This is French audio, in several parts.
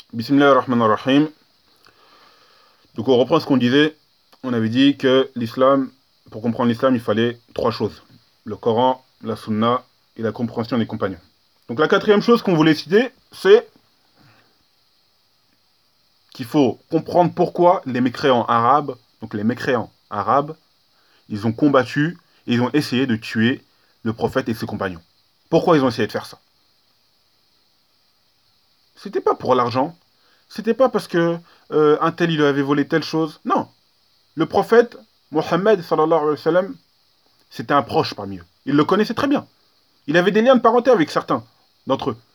Bismillah ar-Rahman ar-Rahim. Donc on reprend ce qu'on disait. On avait dit que l'islam, pour comprendre l'islam, il fallait trois choses. Le Coran, la Sunna et la compréhension des compagnons. Donc la quatrième chose qu'on voulait citer, c'est qu'il faut comprendre pourquoi les mécréants arabes, ils ont combattu et ils ont essayé de tuer le prophète et ses compagnons. Pourquoi ils ont essayé de faire ça? C'était pas pour l'argent. C'était pas parce que un tel il lui avait volé telle chose. Non. Le prophète, Mohammed, sallallahu alayhi wa sallam, c'était un proche parmi eux. Il le connaissait très bien. Il avait des liens de parenté avec certains d'entre eux.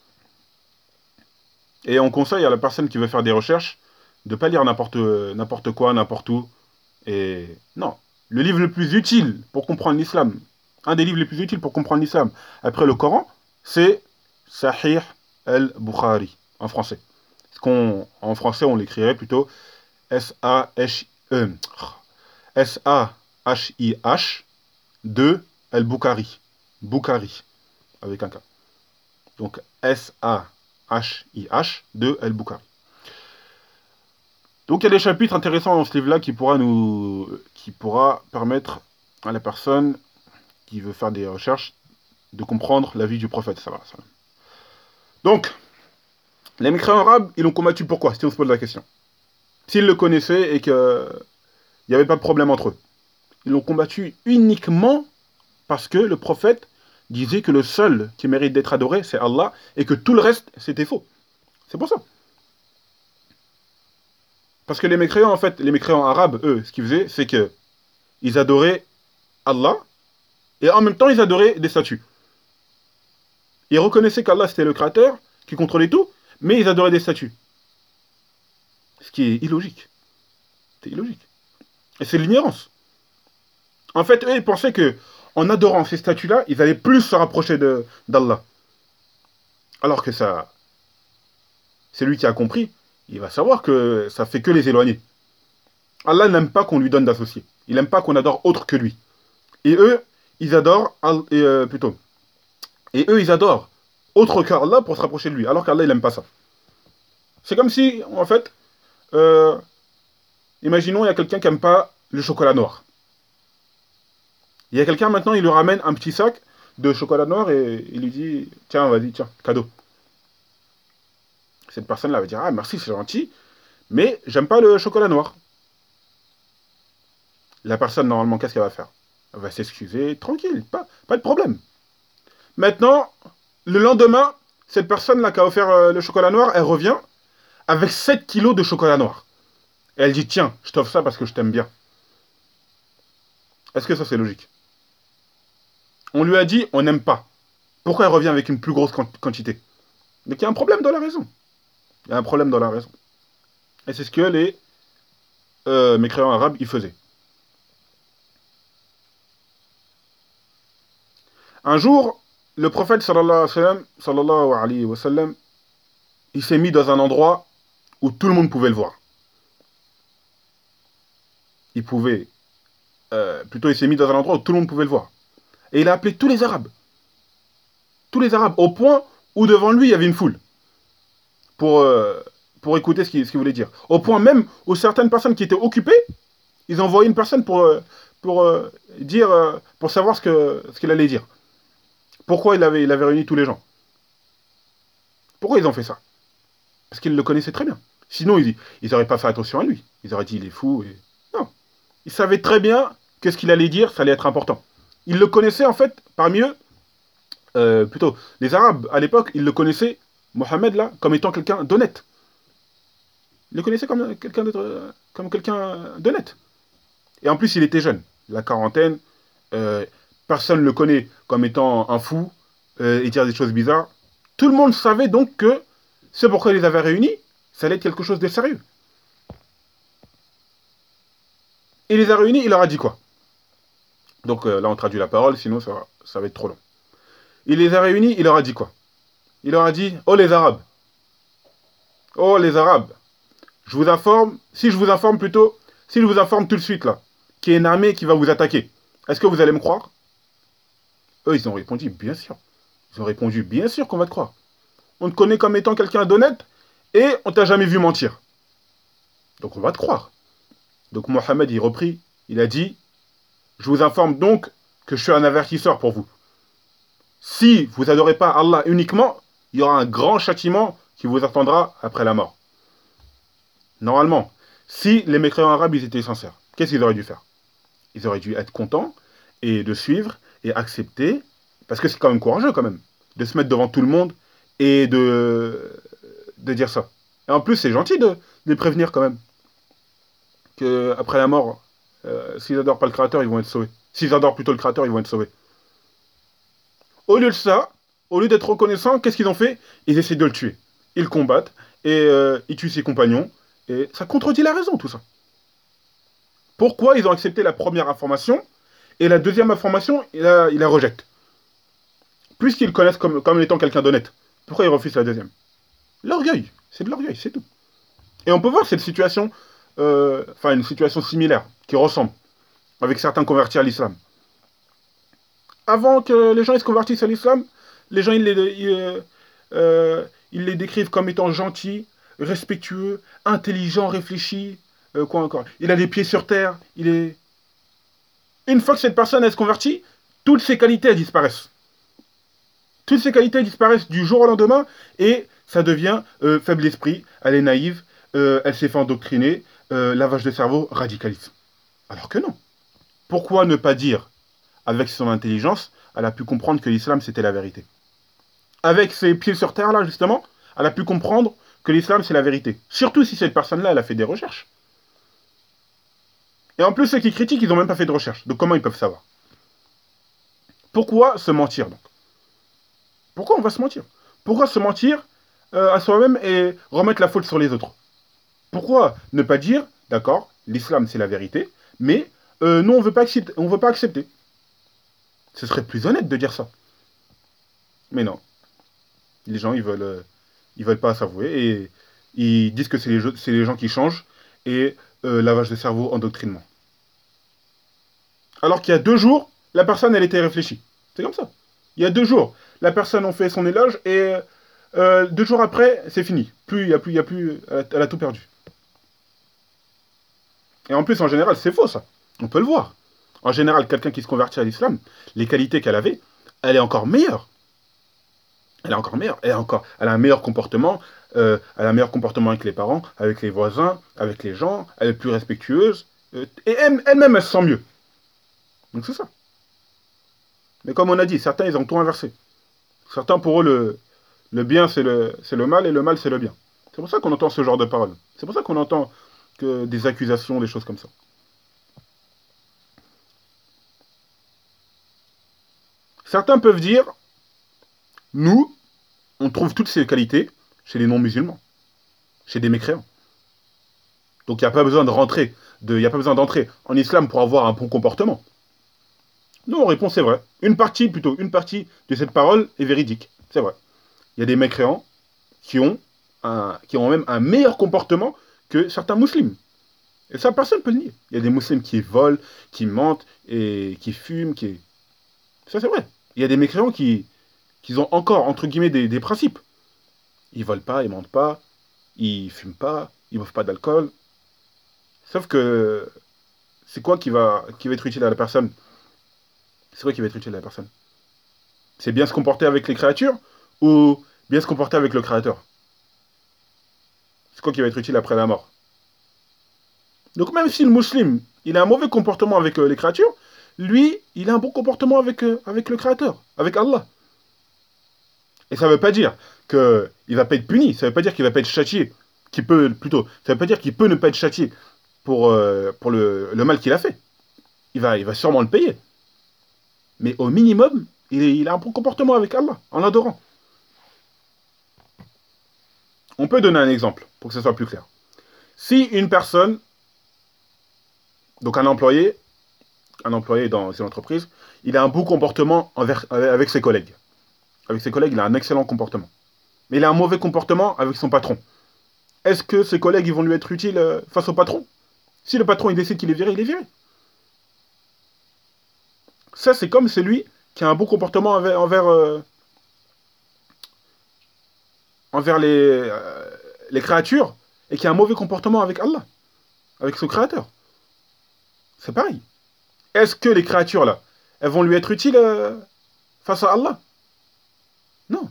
Et on conseille à la personne qui veut faire des recherches de ne pas lire n'importe quoi, n'importe où. Et non. Le livre le plus utile pour comprendre l'islam, un des livres les plus utiles pour comprendre l'islam, après le Coran, c'est Sahih al-Bukhari, en français. En français, on l'écrirait plutôt S-A-H-I-H de al-Bukhari. Bukhari, avec un K. Donc S-A-H-I-H de al-Bukhari. Donc il y a des chapitres intéressants dans ce livre-là qui pourra permettre à la personne qui veut faire des recherches de comprendre la vie du prophète. Donc, les mécréants arabes, ils l'ont combattu pourquoi, si on se pose la question. S'ils le connaissaient et qu'il n'y avait pas de problème entre eux. Ils l'ont combattu uniquement parce que le prophète disait que le seul qui mérite d'être adoré, c'est Allah, et que tout le reste, c'était faux. C'est pour ça. Parce que les mécréants, en fait, les mécréants arabes, eux, ce qu'ils faisaient, c'est que ils adoraient Allah, et en même temps, ils adoraient des statues. Ils reconnaissaient qu'Allah, c'était le créateur, qui contrôlait tout, mais ils adoraient des statues. Ce qui est illogique. C'est illogique. Et c'est l'ignorance. En fait, eux, ils pensaient que en adorant ces statues-là, ils allaient plus se rapprocher d'Allah. Alors que ça, c'est lui qui a compris, il va savoir que ça fait que les éloigner. Allah n'aime pas qu'on lui donne d'associés. Il n'aime pas qu'on adore autre que lui. Et eux, ils adorent, ils adorent autre qu'Allah pour se rapprocher de lui, alors qu'Allah, il n'aime pas ça. C'est comme si, en fait, imaginons, il y a quelqu'un qui n'aime pas le chocolat noir. Il y a quelqu'un maintenant, il lui ramène un petit sac de chocolat noir et il lui dit, tiens, vas-y, tiens, cadeau. Cette personne-là va dire, ah merci, c'est gentil, mais j'aime pas le chocolat noir. La personne, normalement, qu'est-ce qu'elle va faire? Elle va s'excuser, tranquille, pas de problème. Maintenant, le lendemain, cette personne-là qui a offert le chocolat noir, elle revient avec 7 kilos de chocolat noir. Et elle dit, tiens, je t'offre ça parce que je t'aime bien. Est-ce que ça, c'est logique? On lui a dit, on n'aime pas. Pourquoi elle revient avec une plus grosse quantité? Donc il y a un problème dans la raison. Il y a un problème dans la raison. Et c'est ce que les mécréants arabes, ils faisaient. Un jour, le prophète sallallahu alayhi wa sallam, il s'est mis dans un endroit où tout le monde pouvait le voir. Il s'est mis dans un endroit où tout le monde pouvait le voir. Et il a appelé tous les Arabes. Tous les Arabes, au point où devant lui, il y avait une foule. Pour écouter ce qu'il voulait dire. Au point même où certaines personnes qui étaient occupées, ils ont envoyé une personne pour savoir ce qu'il allait dire. Pourquoi il avait réuni tous les gens? Pourquoi ils ont fait ça? Parce qu'ils le connaissaient très bien. Sinon, ils n'auraient pas fait attention à lui. Ils auraient dit, il est fou. Non. Ils savaient très bien que ce qu'il allait dire, ça allait être important. Ils le connaissaient, en fait, parmi eux, les Arabes, à l'époque, ils le connaissaient, Mohammed, là, comme étant quelqu'un d'honnête. Ils le connaissaient comme quelqu'un d'honnête. Et en plus, il était jeune. La quarantaine, personne ne le connaît comme étant un fou et dire des choses bizarres. Tout le monde savait donc que c'est pourquoi il les avait réunis, ça allait être quelque chose de sérieux. Il les a réunis, il leur a dit quoi? Donc là, on traduit la parole, sinon ça va être trop long. Il les a réunis, il leur a dit quoi? Il leur a dit, oh les Arabes, je vous informe tout de suite là, qu'il y a une armée qui va vous attaquer, est-ce que vous allez me croire? Eux, ils ont répondu, bien sûr. Ils ont répondu, bien sûr qu'on va te croire. On te connaît comme étant quelqu'un d'honnête, et on t'a jamais vu mentir. Donc on va te croire. Donc Mohammed, il reprit, il a dit, je vous informe donc que je suis un avertisseur pour vous. Si vous adorez pas Allah uniquement, il y aura un grand châtiment qui vous attendra après la mort. Normalement, si les mécréants arabes ils étaient sincères, qu'est-ce qu'ils auraient dû faire? Ils auraient dû être contents et de suivre et accepter, parce que c'est quand même courageux quand même, de se mettre devant tout le monde et de dire ça. Et en plus, c'est gentil de les prévenir quand même, qu'après la mort, s'ils adorent pas le Créateur, ils vont être sauvés. S'ils adorent plutôt le Créateur, ils vont être sauvés. Au lieu de ça, au lieu d'être reconnaissants, qu'est-ce qu'ils ont fait? Ils essaient de le tuer. Ils le combattent et ils tuent ses compagnons. Et ça contredit la raison, tout ça. Pourquoi ils ont accepté la première information et la deuxième information, il la rejette? Puisqu'ils le connaissent comme étant quelqu'un d'honnête. Pourquoi ils refusent la deuxième? L'orgueil. C'est de l'orgueil, c'est tout. Et on peut voir cette situation, une situation similaire, qui ressemble, avec certains convertis à l'islam. Avant que les gens ils se convertissent à l'islam, les gens ils les décrivent comme étant gentils, respectueux, intelligents, réfléchis, quoi encore. Il a les pieds sur terre, il est... Une fois que cette personne elle se convertit, toutes ses qualités elles disparaissent. Toutes ces qualités disparaissent du jour au lendemain et ça devient faible d'esprit, elle est naïve, elle s'est fait endoctriner, lavage de cerveau, radicalisme. Alors que non. Pourquoi ne pas dire, avec son intelligence, elle a pu comprendre que l'islam c'était la vérité? Avec ses pieds sur terre là, justement, elle a pu comprendre que l'islam c'est la vérité. Surtout si cette personne-là, elle a fait des recherches. Et en plus, ceux qui critiquent, ils n'ont même pas fait de recherche. Donc comment ils peuvent savoir? Pourquoi se mentir donc? Pourquoi on va se mentir? Pourquoi se mentir à soi-même et remettre la faute sur les autres? Pourquoi ne pas dire, d'accord, l'islam c'est la vérité, mais nous on veut pas accepter, on veut pas accepter. Ce serait plus honnête de dire ça. Mais non, les gens ils veulent pas s'avouer et ils disent que c'est les gens qui changent et lavage de cerveau, endoctrinement. Alors qu'il y a 2 jours, la personne elle était réfléchie. C'est comme ça. Il y a 2 jours, la personne a fait son éloge et 2 jours après, c'est fini. Plus, il y a plus, elle a tout perdu. Et en plus, en général, c'est faux ça. On peut le voir. En général, quelqu'un qui se convertit à l'islam, les qualités qu'elle avait, elle est encore meilleure. Elle est encore meilleure. Elle a un meilleur comportement. Elle a un meilleur comportement avec les parents, avec les voisins, avec les gens. Elle est plus respectueuse. Et elle-même, elle se sent mieux. Donc c'est ça. Mais comme on a dit, certains, ils ont tout inversé. Certains, pour eux, le bien, c'est le mal, et le mal, c'est le bien. C'est pour ça qu'on entend ce genre de paroles. C'est pour ça qu'on entend que des accusations, des choses comme ça. Certains peuvent dire, nous, on trouve toutes ces qualités chez les non-musulmans, chez des mécréants. Donc il n'y a pas besoin de rentrer, il n'y a pas besoin d'entrer en islam pour avoir un bon comportement. Nous, on répond, c'est vrai. Une partie de cette parole est véridique. C'est vrai. Il y a des mécréants qui ont même un meilleur comportement que certains musulmans. Et ça, personne ne peut le nier. Il y a des musulmans qui volent, qui mentent, et qui fument, Ça, c'est vrai. Il y a des mécréants qui ont encore, entre guillemets, des principes. Ils volent pas, ils mentent pas, ils fument pas, ils boivent pas d'alcool. Sauf que c'est quoi qui va être utile à la personne? C'est quoi qui va être utile à la personne? C'est bien se comporter avec les créatures ou bien se comporter avec le créateur? C'est quoi qui va être utile après la mort? Donc même si le musulman, il a un mauvais comportement avec les créatures, lui, il a un bon comportement avec le créateur, avec Allah. Et ça ne veut pas dire qu'il ne va pas être puni, ça ne veut pas dire qu'il ne va pas être châtié, ça ne veut pas dire qu'il peut ne pas être châtié pour le mal qu'il a fait. Il va sûrement le payer. Mais au minimum, il a un bon comportement avec Allah, en l'adorant. On peut donner un exemple, pour que ce soit plus clair. Si une personne, donc un employé dans une entreprise, il a un bon comportement avec ses collègues. Avec ses collègues, il a un excellent comportement. Mais il a un mauvais comportement avec son patron. Est-ce que ses collègues ils vont lui être utiles face au patron? Si le patron il décide qu'il est viré, il est viré. Ça, c'est comme celui qui a un bon comportement envers les créatures et qui a un mauvais comportement avec Allah, avec son créateur. C'est pareil. Est-ce que les créatures là, elles vont lui être utiles face à Allah? Non.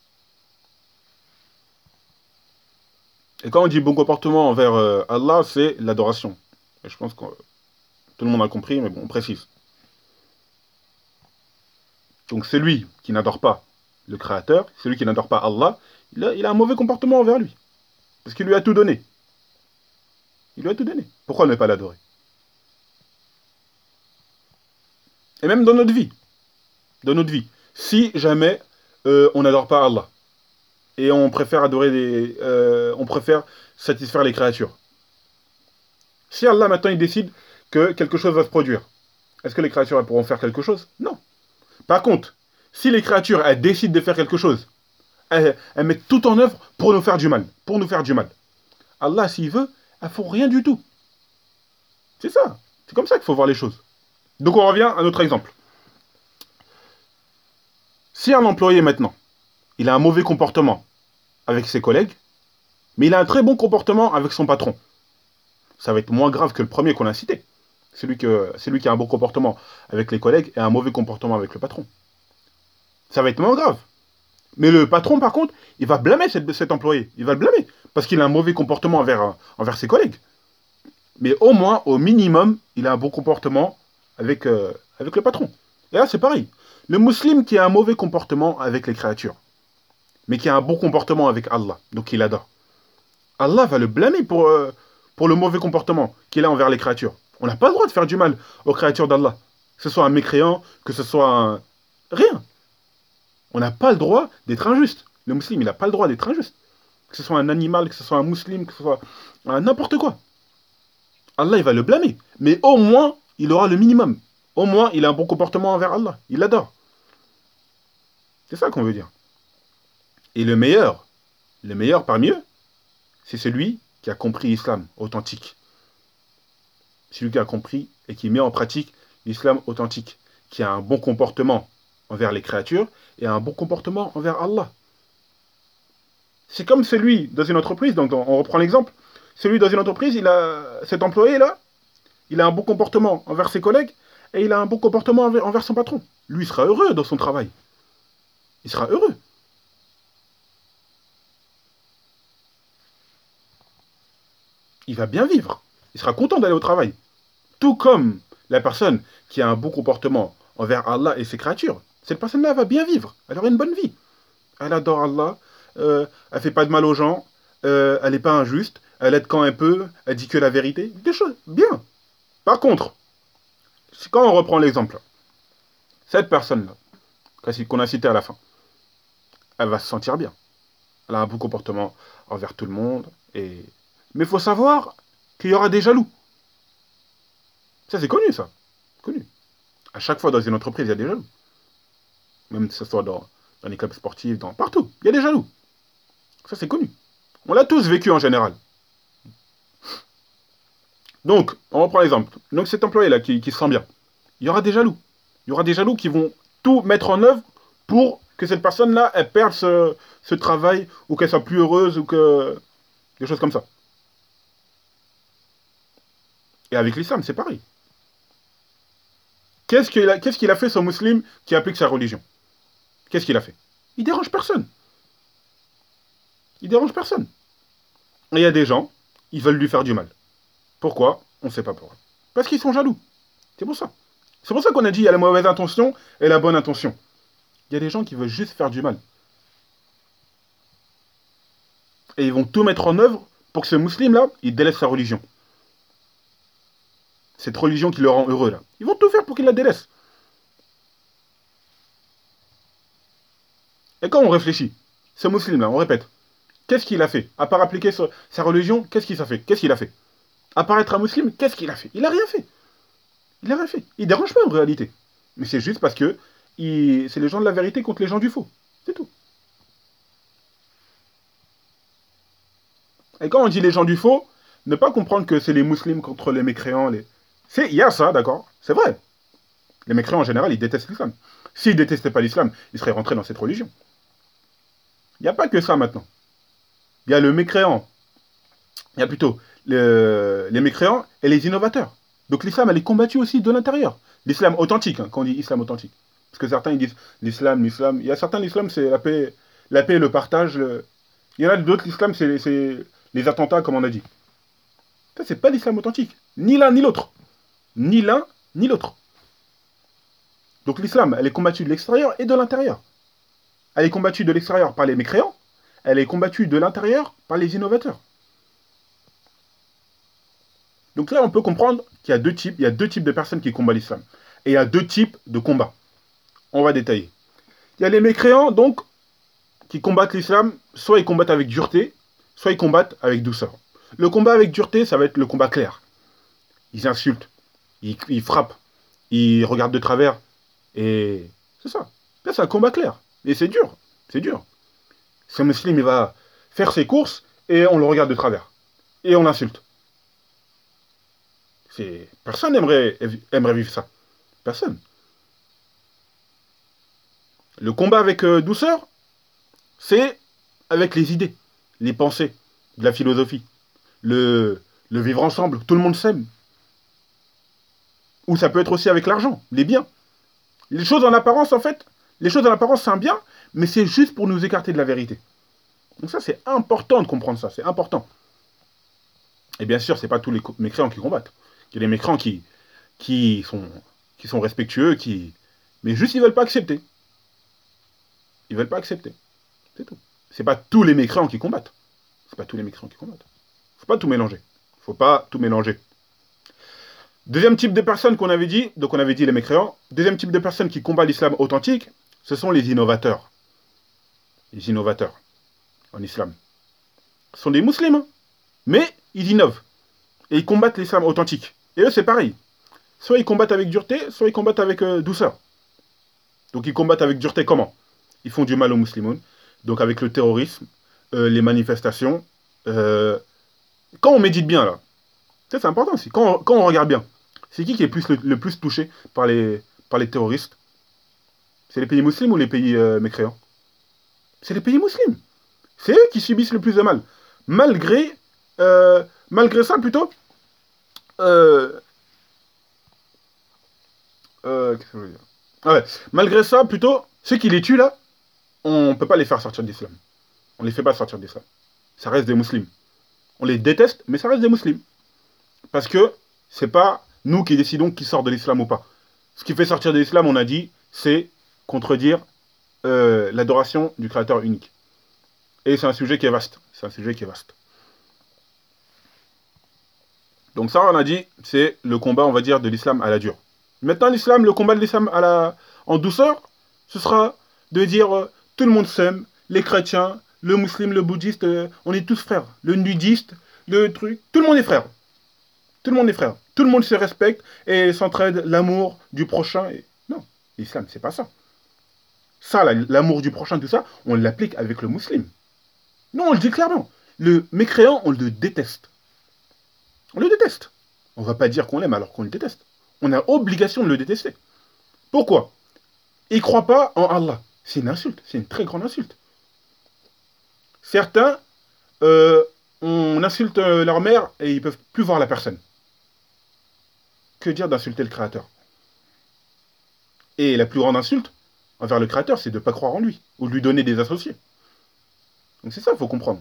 Et quand on dit bon comportement envers Allah, c'est l'adoration. Et je pense que tout le monde a compris, mais bon, on précise. Donc celui qui n'adore pas le Créateur, celui qui n'adore pas Allah, il a un mauvais comportement envers lui. Parce qu'il lui a tout donné. Il lui a tout donné. Pourquoi ne pas l'adorer? Et même dans notre vie. Dans notre vie. Si jamais on n'adore pas Allah, et on préfère on préfère satisfaire les créatures. Si Allah maintenant il décide que quelque chose va se produire, est-ce que les créatures elles pourront faire quelque chose? Non. Par contre, si les créatures elles décident de faire quelque chose, elles mettent tout en œuvre pour nous faire du mal. Pour nous faire du mal. Allah, s'il veut, elles font rien du tout. C'est ça. C'est comme ça qu'il faut voir les choses. Donc on revient à notre exemple. Si un employé maintenant, il a un mauvais comportement avec ses collègues, mais il a un très bon comportement avec son patron, ça va être moins grave que le premier qu'on a cité. Celui qui a un bon comportement avec les collègues et un mauvais comportement avec le patron. Ça va être moins grave. Mais le patron, par contre, il va blâmer cet employé. Il va le blâmer. Parce qu'il a un mauvais comportement envers ses collègues. Mais au moins, au minimum, il a un bon comportement avec le patron. Et là, c'est pareil. Le musulman qui a un mauvais comportement avec les créatures, mais qui a un bon comportement avec Allah, donc il adore, Allah va le blâmer pour le mauvais comportement qu'il a envers les créatures. On n'a pas le droit de faire du mal aux créatures d'Allah. Que ce soit un mécréant, que ce soit un... Rien. On n'a pas le droit d'être injuste. Le musulman, il n'a pas le droit d'être injuste. Que ce soit un animal, que ce soit un musulman, que ce soit n'importe quoi. Allah, il va le blâmer. Mais au moins, il aura le minimum. Au moins, il a un bon comportement envers Allah. Il l'adore. C'est ça qu'on veut dire. Et le meilleur parmi eux, c'est celui qui a compris l'islam authentique. Celui qui a compris et qui met en pratique l'islam authentique. Qui a un bon comportement envers les créatures et un bon comportement envers Allah. C'est comme celui dans une entreprise, donc on reprend l'exemple, celui dans une entreprise, cet employé-là, il a un bon comportement envers ses collègues et il a un bon comportement envers son patron. Lui, il sera heureux dans son travail. Il sera heureux. Il va bien vivre. Il sera content d'aller au travail. Tout comme la personne qui a un bon comportement envers Allah et ses créatures. Cette personne-là va bien vivre. Elle aura une bonne vie. Elle adore Allah. Elle fait pas de mal aux gens. Elle n'est pas injuste. Elle aide quand elle peut. Elle dit que la vérité. Des choses bien. Par contre, quand on reprend l'exemple, cette personne-là, qu'on a cité à la fin, elle va se sentir bien. Elle a un bon comportement envers tout le monde. Mais il faut savoir qu'il y aura des jaloux. Ça, c'est connu, ça. Connu. À chaque fois, dans une entreprise, il y a des jaloux. Même que ce soit dans les clubs sportifs, partout. Il y a des jaloux. Ça, c'est connu. On l'a tous vécu en général. Donc, on reprend l'exemple. Donc, cet employé-là qui se sent bien, il y aura des jaloux. Il y aura des jaloux qui vont tout mettre en œuvre pour que cette personne-là, elle perde ce travail, ou qu'elle soit plus heureuse, ou que... des choses comme ça. Et avec l'islam, c'est pareil. Qu'est-ce qu'il a fait, ce musulman qui applique sa religion? Qu'est-ce qu'il a fait? Il dérange personne. Il dérange personne. Et il y a des gens, ils veulent lui faire du mal. Pourquoi? On ne sait pas pourquoi. Parce qu'ils sont jaloux. C'est pour ça. C'est pour ça qu'on a dit il y a la mauvaise intention et la bonne intention. Il y a des gens qui veulent juste faire du mal. Et ils vont tout mettre en œuvre pour que ce musulman-là, il délaisse sa religion. Cette religion qui le rend heureux, là. Ils vont tout faire pour qu'il la délaisse. Et quand on réfléchit, ce musulman-là, on répète, qu'est-ce qu'il a fait? À part appliquer sa religion, qu'est-ce qu'il a fait? Qu'est-ce qu'il a fait? À part être un musulman, qu'est-ce qu'il a fait? Il n'a rien fait. Il n'a rien fait. Il ne dérange pas en réalité. Mais c'est juste parce que c'est les gens de la vérité contre les gens du faux. C'est tout. Et quand on dit les gens du faux, ne pas comprendre que c'est les musulmans contre les mécréants. Il y a ça, d'accord? C'est vrai. Les mécréants en général, ils détestent l'islam. S'ils ne détestaient pas l'islam, ils seraient rentrés dans cette religion. Il n'y a pas que ça maintenant. Il y a le mécréant Il y a plutôt les mécréants et les innovateurs. Donc l'islam, elle est combattue aussi de l'intérieur. L'islam authentique, hein, quand on dit islam authentique. Parce que certains, ils disent l'islam. Il y a certains, l'islam, c'est la paix et le partage. Il y en a d'autres, l'islam, c'est les attentats, comme on a dit. Ça, c'est pas l'islam authentique. Ni l'un, ni l'autre. Ni l'un, ni l'autre. Donc l'islam, elle est combattue de l'extérieur et de l'intérieur. Elle est combattue de l'extérieur par les mécréants. Elle est combattue de l'intérieur par les innovateurs. Donc là, on peut comprendre qu'il y a deux types. Il y a deux types de personnes qui combattent l'islam. Et il y a deux types de combats. On va détailler. Il y a les mécréants, donc, qui combattent l'islam. Soit ils combattent avec dureté, soit ils combattent avec douceur. Le combat avec dureté, ça va être le combat clair. Ils insultent, ils frappent, ils regardent de travers. Et c'est ça. Là, c'est un combat clair. Et c'est dur. C'est dur. Si un musulman, il va faire ses courses et on le regarde de travers. Et on l'insulte. Personne n'aimerait vivre ça. Personne. Le combat avec douceur, c'est avec les idées, les pensées, de la philosophie. Le vivre ensemble, tout le monde s'aime. Ou ça peut être aussi avec l'argent, les biens. Les choses en apparence, en fait, les choses en apparence, c'est un bien, mais c'est juste pour nous écarter de la vérité. Donc ça, c'est important de comprendre ça, c'est important. Et bien sûr, c'est pas tous les mécréants qui combattent. Il y a des mécréants qui sont respectueux, mais juste ils veulent pas accepter. Ils veulent pas accepter. C'est tout. C'est pas tous les mécréants qui combattent. C'est pas tous les mécréants qui combattent. Faut pas tout mélanger. Faut pas tout mélanger. Deuxième type de personnes qu'on avait dit, donc on avait dit les mécréants. Deuxième type de personnes qui combattent l'islam authentique, ce sont les innovateurs. Les innovateurs en islam. Ce sont des musulmans, hein, mais ils innovent. Et ils combattent l'islam authentique. Et eux, c'est pareil. Soit ils combattent avec dureté, soit ils combattent avec douceur. Donc ils combattent avec dureté comment? Ils font du mal aux musulmans. Donc avec le terrorisme, les manifestations. Quand on médite bien, là, ça c'est important aussi. Quand on regarde bien, c'est qui est le plus touché par les terroristes? C'est les pays musulmans ou les pays mécréants? C'est les pays musulmans. C'est eux qui subissent le plus de mal. Malgré ça, plutôt, qu'est-ce que je veux dire? Ah ouais. Malgré ça, plutôt, ceux qui les tuent là, on ne peut pas les faire sortir d'islam. On ne les fait pas sortir d'islam. Ça reste des musulmans. On les déteste, mais ça reste des musulmans. Parce que c'est pas nous qui décidons qui sort de l'islam ou pas. Ce qui fait sortir de l'islam, on a dit, c'est contredire l'adoration du créateur unique. Et c'est un sujet qui est vaste. C'est un sujet qui est vaste. Donc ça, on a dit, c'est le combat, on va dire, de l'islam à la dure. Maintenant, l'islam, le combat de l'islam en douceur, ce sera de dire tout le monde s'aime, les chrétiens, le musulman, le bouddhiste, on est tous frères. Le nudiste, le truc, tout le monde est frère. Tout le monde est frère. Tout le monde se respecte et s'entraide, l'amour du prochain. Non, l'islam, c'est pas ça. Ça, l'amour du prochain, tout ça, on l'applique avec le musulman. Non, on le dit clairement. Le mécréant, on le déteste. On le déteste. On ne va pas dire qu'on l'aime alors qu'on le déteste. On a obligation de le détester. Pourquoi? Il ne croit pas en Allah. C'est une insulte. C'est une très grande insulte. Certains, on insulte leur mère et ils ne peuvent plus voir la personne. Que dire d'insulter le Créateur? Et la plus grande insulte envers le Créateur, c'est de ne pas croire en lui ou de lui donner des associés. Donc c'est ça qu'il faut comprendre.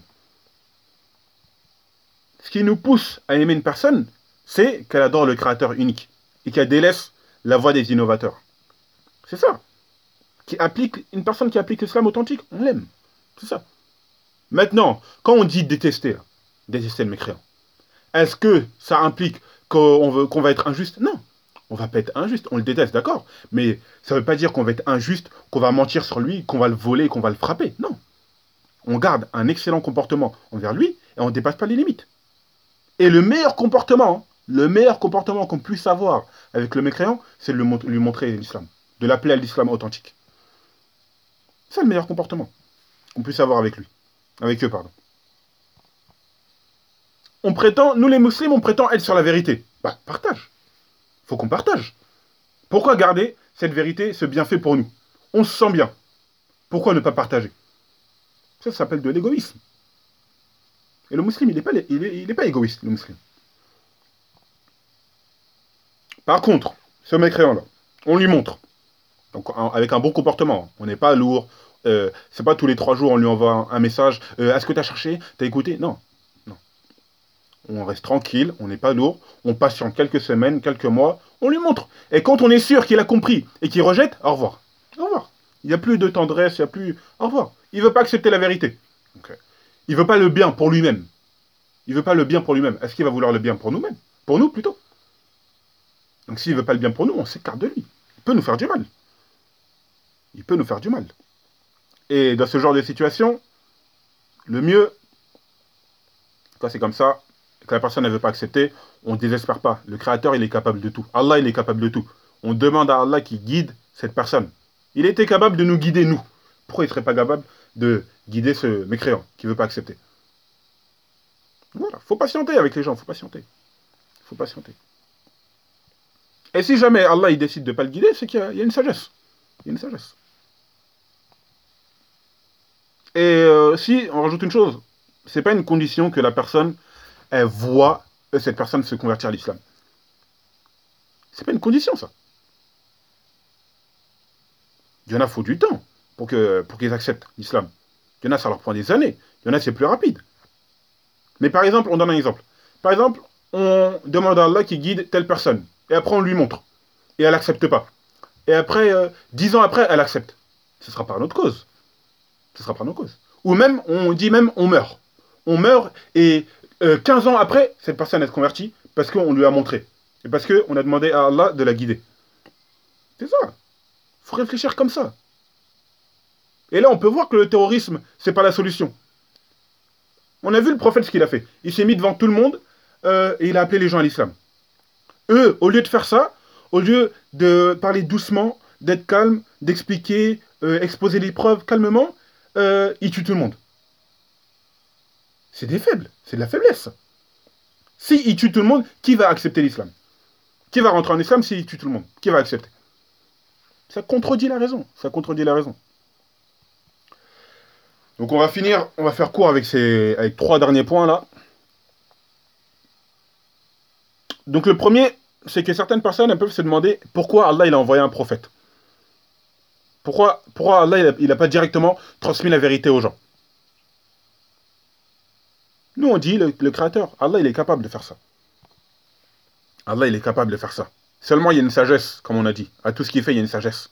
Ce qui nous pousse à aimer une personne, c'est qu'elle adore le Créateur unique et qu'elle délaisse la voie des innovateurs. C'est ça. Une personne qui applique l'islam authentique, on l'aime. C'est ça. Maintenant, quand on dit détester, là, détester le mécréant, est-ce que ça implique qu'on va être injuste? Non. On va pas être injuste. On le déteste, d'accord. Mais ça ne veut pas dire qu'on va être injuste, qu'on va mentir sur lui, qu'on va le voler, qu'on va le frapper. Non. On garde un excellent comportement envers lui et on ne dépasse pas les limites. Et le meilleur comportement qu'on puisse avoir avec le mécréant, c'est de lui montrer l'islam. De l'appeler à l'islam authentique. C'est le meilleur comportement qu'on puisse avoir avec lui. Avec eux, pardon. Nous les musulmans, on prétend être sur la vérité. Bah, partage. Faut qu'on partage. Pourquoi garder cette vérité, ce bienfait pour nous? On se sent bien. Pourquoi ne pas partager? Ça s'appelle de l'égoïsme. Et le musulman, il est pas égoïste, le musulman. Par contre, ce mécréant-là, on lui montre. Donc, avec un bon comportement. On n'est pas lourd. C'est pas tous les 3 jours on lui envoie un message. Est-ce que tu as cherché? T'as écouté? Non. Non. On reste tranquille, on n'est pas lourd. On patiente quelques semaines, quelques mois. On lui montre. Et quand on est sûr qu'il a compris et qu'il rejette, au revoir. Au revoir. Il n'y a plus de tendresse, il n'y a plus. Au revoir. Il ne veut pas accepter la vérité. Donc, il ne veut pas le bien pour lui-même. Il ne veut pas le bien pour lui-même. Est-ce qu'il va vouloir le bien pour nous-mêmes? Pour nous plutôt. Donc s'il ne veut pas le bien pour nous, on s'écarte de lui. Il peut nous faire du mal. Il peut nous faire du mal. Et dans ce genre de situation, le mieux, quand c'est comme ça, que la personne ne veut pas accepter, on ne désespère pas. Le Créateur, il est capable de tout. Allah, il est capable de tout. On demande à Allah qu'il guide cette personne. Il était capable de nous guider, nous. Pourquoi il ne serait pas capable de guider ce mécréant qui ne veut pas accepter? Voilà. Il faut patienter avec les gens. Il faut patienter. Il faut patienter. Et si jamais Allah il décide de ne pas le guider, c'est qu'il y a une sagesse. Il y a une sagesse. Et si, on rajoute une chose, c'est pas une condition que la personne, elle voit cette personne se convertir à l'islam. C'est pas une condition, ça. Il y en a, faut du temps pour qu'ils acceptent l'islam. Il y en a, ça leur prend des années. Il y en a, c'est plus rapide. Mais par exemple, on donne un exemple. Par exemple, on demande à Allah qu'il guide telle personne. Et après, on lui montre. Et elle n'accepte pas. Et après, 10 ans après, elle accepte. Ce sera par notre cause. Ce sera par nos causes. Ou même, on dit même, on meurt. On meurt et 15 ans après, cette personne est convertie parce qu'on lui a montré. Et parce qu'on a demandé à Allah de la guider. C'est ça. Il faut réfléchir comme ça. Et là, on peut voir que le terrorisme, c'est pas la solution. On a vu le prophète ce qu'il a fait. Il s'est mis devant tout le monde et il a appelé les gens à l'islam. Eux, au lieu de faire ça, au lieu de parler doucement, d'être calme, d'expliquer, exposer les preuves calmement, ils tuent tout le monde. C'est des faibles, c'est de la faiblesse. Si ils tuent tout le monde, qui va accepter l'islam? Qui va rentrer en islam s'ils tuent tout le monde? Qui va accepter? Ça contredit la raison. Ça contredit la raison. Donc on va finir, on va faire court avec 3 derniers points là. Donc le premier, c'est que certaines personnes elles peuvent se demander pourquoi Allah il a envoyé un prophète. Pourquoi Allah il a pas directement transmis la vérité aux gens. Nous on dit le Créateur, Allah il est capable de faire ça. Allah il est capable de faire ça. Seulement il y a une sagesse, comme on a dit. À tout ce qu'il fait, il y a une sagesse.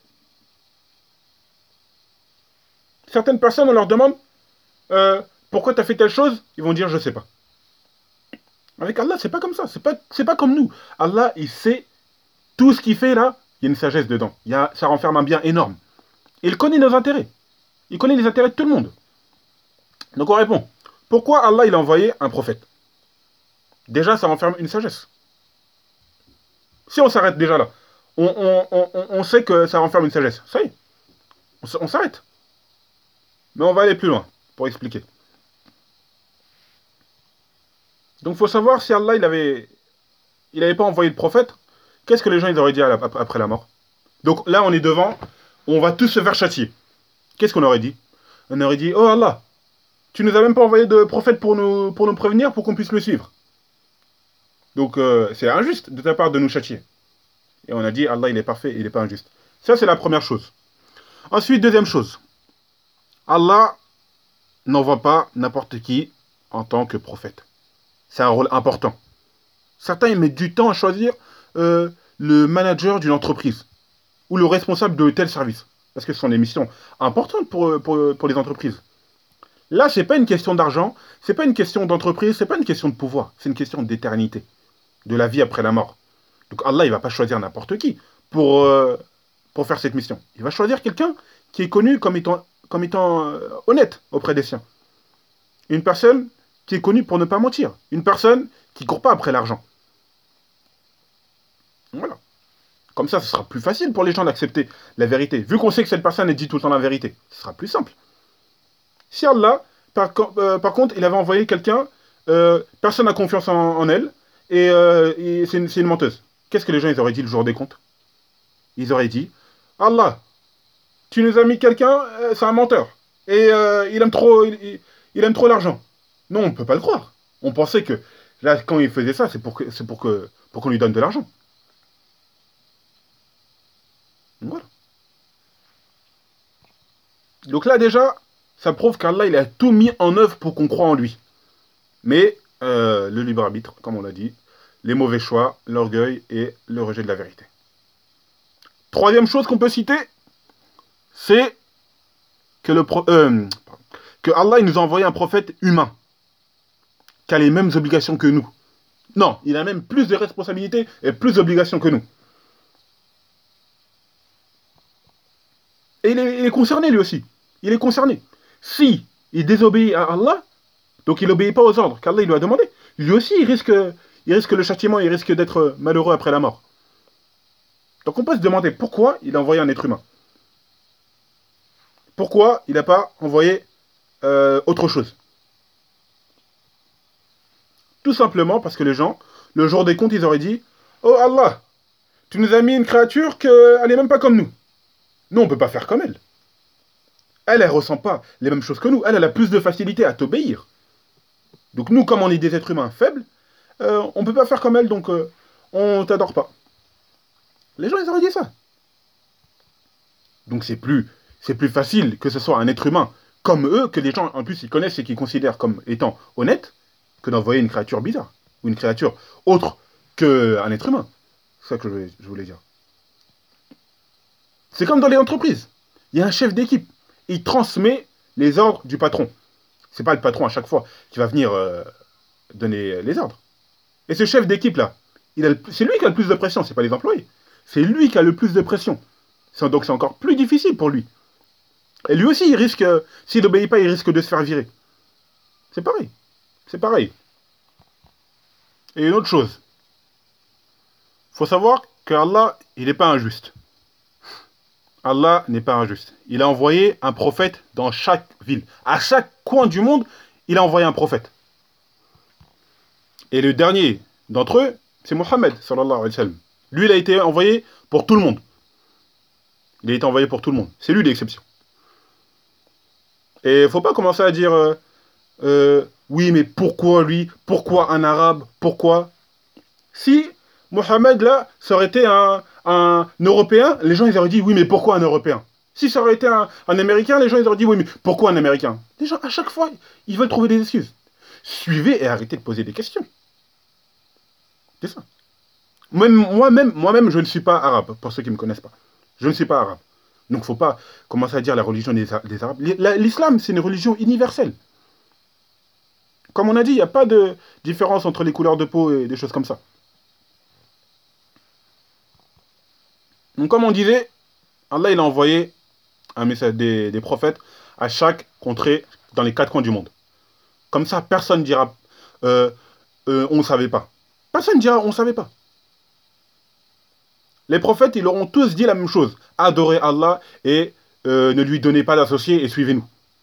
Certaines personnes, on leur demande pourquoi tu as fait telle chose, ils vont dire je sais pas. Avec Allah, c'est pas comme ça, c'est pas comme nous. Allah, il sait tout ce qu'il fait là, il y a une sagesse dedans. Ça renferme un bien énorme. Et il connaît nos intérêts. Il connaît les intérêts de tout le monde. Donc on répond. Pourquoi Allah il a envoyé un prophète? Déjà, ça renferme une sagesse. Si on s'arrête déjà là, on sait que ça renferme une sagesse. Ça y est, on s'arrête. Mais on va aller plus loin pour expliquer. Donc il faut savoir si Allah il avait pas envoyé le prophète, qu'est-ce que les gens ils auraient dit après la mort? Donc là on est devant, on va tous se faire châtier. Qu'est-ce qu'on aurait dit? On aurait dit, oh Allah, tu nous as même pas envoyé de prophète pour nous prévenir, pour qu'on puisse le suivre. Donc c'est injuste de ta part de nous châtier. Et on a dit, Allah il est parfait, il n'est pas injuste. Ça c'est la première chose. Ensuite, deuxième chose. Allah n'envoie pas n'importe qui en tant que prophète. C'est un rôle important. Certains ils mettent du temps à choisir le manager d'une entreprise ou le responsable de tel service. Parce que ce sont des missions importantes pour les entreprises. Là, c'est pas une question d'argent, c'est pas une question d'entreprise, c'est pas une question de pouvoir, c'est une question d'éternité, de la vie après la mort. Donc Allah, il va pas choisir n'importe qui pour faire cette mission. Il va choisir quelqu'un qui est connu comme étant honnête auprès des siens. Une personne qui est connue pour ne pas mentir. Une personne qui ne court pas après l'argent. Voilà. Comme ça, ce sera plus facile pour les gens d'accepter la vérité. Vu qu'on sait que cette personne dit tout le temps la vérité, ce sera plus simple. Si Allah, par contre, il avait envoyé quelqu'un, personne n'a confiance en elle, et c'est une menteuse. Qu'est-ce que les gens ils auraient dit le jour des comptes? Ils auraient dit, Allah, tu nous as mis quelqu'un, c'est un menteur. Et il aime trop l'argent. Non, on ne peut pas le croire. On pensait que, là, quand il faisait ça, pour qu'on lui donne de l'argent. Voilà. Donc là, déjà, ça prouve qu'Allah, il a tout mis en œuvre pour qu'on croie en lui. Mais le libre arbitre, comme on l'a dit, les mauvais choix, l'orgueil et le rejet de la vérité. Troisième chose qu'on peut citer, c'est que, que Allah il nous a envoyé un prophète humain, qui a les mêmes obligations que nous. Non, il a même plus de responsabilités et plus d'obligations que nous. Et il est concerné lui aussi. Il est concerné. Si il désobéit à Allah, donc il n'obéit pas aux ordres qu'Allah lui a demandé, lui aussi il risque le châtiment, il risque d'être malheureux après la mort. Donc on peut se demander pourquoi il a envoyé un être humain. Pourquoi il n'a pas envoyé autre chose. Tout simplement parce que les gens, le jour des comptes, ils auraient dit « Oh Allah, tu nous as mis une créature qu'elle n'est même pas comme nous. Nous, on ne peut pas faire comme elle. Elle ne ressent pas les mêmes choses que nous. Elle a plus de facilité à t'obéir. Donc nous, comme on est des êtres humains faibles, on ne peut pas faire comme elle, donc on ne t'adore pas. » Les gens, ils auraient dit ça. Donc c'est plus facile que ce soit un être humain comme eux, que les gens, en plus, ils connaissent et qu'ils considèrent comme étant honnêtes, que d'envoyer une créature bizarre. Ou une créature autre qu'un être humain. C'est ça que je voulais dire. C'est comme dans les entreprises. Il y a un chef d'équipe. Il transmet les ordres du patron. C'est pas le patron à chaque fois qui va venir donner les ordres. Et ce chef d'équipe-là, c'est lui qui a le plus de pression, c'est pas les employés. C'est lui qui a le plus de pression. Donc c'est encore plus difficile pour lui. Et lui aussi, il risque, s'il n'obéit pas, il risque de se faire virer. C'est pareil. C'est pareil. Et une autre chose. Il faut savoir qu'Allah, il n'est pas injuste. Allah n'est pas injuste. Il a envoyé un prophète dans chaque ville. À chaque coin du monde, il a envoyé un prophète. Et le dernier d'entre eux, c'est Mohammed, sallallahu alayhi wa sallam. Lui, il a été envoyé pour tout le monde. Il a été envoyé pour tout le monde. C'est lui l'exception. Et il ne faut pas commencer à dire oui, mais pourquoi lui? Pourquoi un arabe? Pourquoi? Si Mohammed, là, ça aurait été un Européen, les gens, ils auraient dit oui, mais pourquoi un Européen? Si ça aurait été un Américain, les gens, ils auraient dit oui, mais pourquoi un Américain? Les gens, à chaque fois, ils veulent trouver des excuses. Suivez et arrêtez de poser des questions. C'est ça. Moi-même, je ne suis pas arabe, pour ceux qui ne me connaissent pas. Je ne suis pas arabe. Donc, il ne faut pas commencer à dire la religion des Arabes. L'islam, c'est une religion universelle. Comme on a dit, il n'y a pas de différence entre les couleurs de peau et des choses comme ça. Donc, comme on disait, Allah, il a envoyé un message des prophètes à chaque contrée dans les 4 coins du monde. Comme ça, personne ne dira on ne savait pas. Personne ne dira on ne savait pas. Les prophètes, ils leur ont tous dit la même chose. Adorez Allah et ne lui donnez pas d'associés et suivez-nous.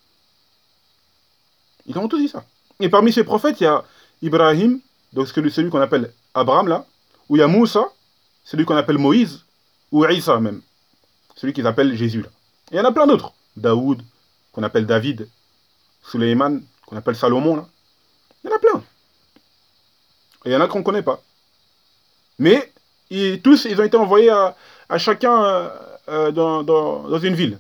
Ils leur ont tous dit ça. Et parmi ces prophètes, il y a Ibrahim, donc celui qu'on appelle Abraham là, ou il y a Moussa, celui qu'on appelle Moïse, ou Isa même, celui qu'ils appellent Jésus là. Et il y en a plein d'autres. Daoud, qu'on appelle David, Suleiman, qu'on appelle Salomon là. Il y en a plein. Et il y en a qu'on ne connaît pas. Mais tous, ils ont été envoyés à chacun dans une ville.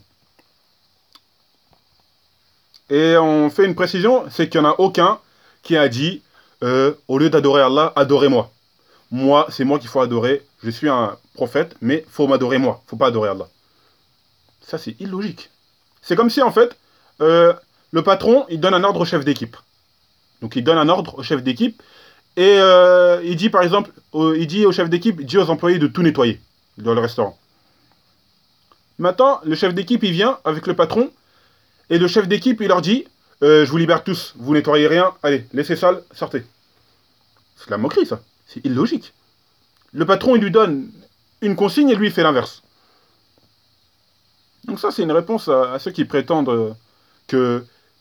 Et on fait une précision, c'est qu'il n'y en a aucun qui a dit, au lieu d'adorer Allah, adorez-moi. Moi, c'est moi qu'il faut adorer. Je suis un prophète, mais il faut m'adorer moi. Il ne faut pas adorer Allah. Ça, c'est illogique. C'est comme si, en fait, le patron, il donne un ordre au chef d'équipe. Donc, il donne un ordre au chef d'équipe. Et il dit, par exemple, il dit au chef d'équipe, il dit aux employés de tout nettoyer dans le restaurant. Maintenant, le chef d'équipe, il vient avec le patron. Et le chef d'équipe, il leur dit, je vous libère tous, vous nettoyez rien, allez, laissez sale, sortez. C'est de la moquerie, ça. C'est illogique. Le patron, il lui donne une consigne et lui, il fait l'inverse. Donc ça, c'est une réponse à ceux qui prétendent que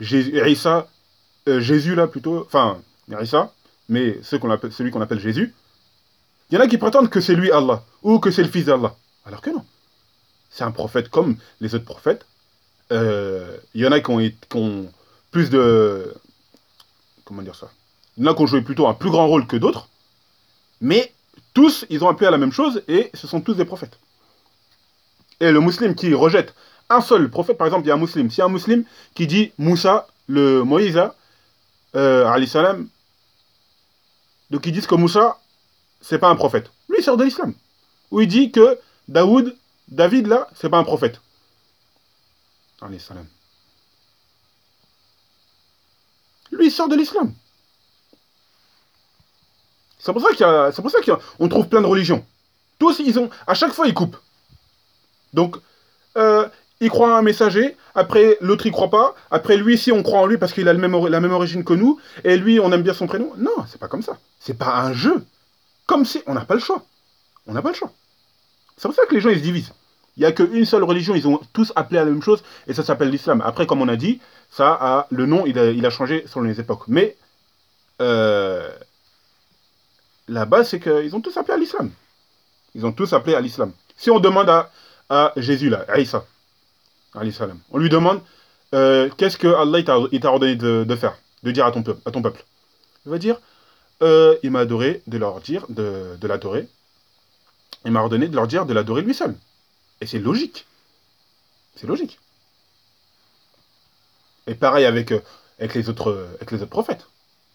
Jésus, là, plutôt, enfin, Isa, mais celui qu'on appelle Jésus, il y en a qui prétendent que c'est lui Allah, ou que c'est le fils d'Allah. Alors que non. C'est un prophète comme les autres prophètes. Il y en a qui ont plus de comment dire ça? Il y en a qui ont joué plutôt un plus grand rôle que d'autres, mais tous, ils ont appelé à la même chose et ce sont tous des prophètes. Et le musulman qui rejette un seul prophète, par exemple, il y a un musulman. S'il y a un musulman qui dit Moussa, le Moïse, alayhi salam, donc ils disent que Moussa, c'est pas un prophète. Lui, il sort de l'islam. Ou il dit que David, là, c'est pas un prophète. Alayhi salam. Lui, il sort de l'islam. C'est pour ça qu'on trouve plein de religions. Tous, à chaque fois, ils coupent. Donc, il croit à un messager, après l'autre il croit pas, après lui si on croit en lui parce qu'il a la même origine que nous, et lui on aime bien son prénom. Non, c'est pas comme ça. C'est pas un jeu. Comme si on n'a pas le choix. On n'a pas le choix. C'est pour ça que les gens ils se divisent. Il n'y a qu'une seule religion, ils ont tous appelé à la même chose, et ça s'appelle l'islam. Après, comme on a dit, le nom il a changé selon les époques. Mais la base c'est qu'ils ont tous appelé à l'islam. Ils ont tous appelé à l'islam. Si on demande à Jésus là, à Isa, on lui demande qu'est-ce que Allah il t'a ordonné de faire, de dire à ton peuple. Il va dire il m'a adoré de leur dire de l'adorer. Il m'a ordonné de leur dire de l'adorer lui seul. Et c'est logique. C'est logique. Et pareil avec les autres prophètes.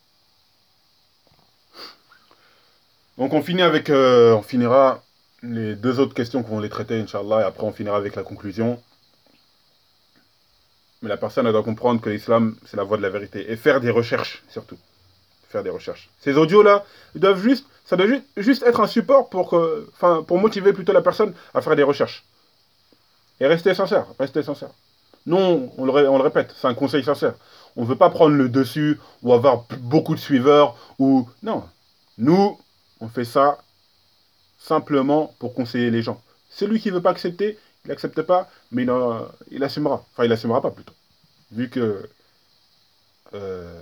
Donc on finira les deux autres questions qu'on va les traiter, Inch'Allah, et après on finira avec la conclusion. Mais la personne elle doit comprendre que l'islam, c'est la voie de la vérité. Et faire des recherches, surtout. Faire des recherches. Ces audios-là, ça doit juste être un support pour motiver plutôt la personne à faire des recherches. Et rester sincère, rester sincère. Non, on le répète, c'est un conseil sincère. On ne veut pas prendre le dessus ou avoir beaucoup de suiveurs ou... Non. Nous, on fait ça simplement pour conseiller les gens. Celui qui ne veut pas accepter, il n'accepte pas, mais il assumera. Enfin, il assumera pas plutôt. Vu que euh,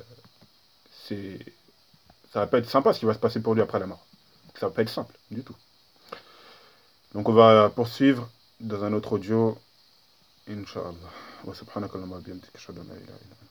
ça va pas être sympa ce qui va se passer pour lui après la mort. Ça va pas être simple du tout. Donc on va poursuivre dans un autre audio. Inch'Allah. Wa subhanakallahumma wa bihamdika ashhadu an la ilaha illa anta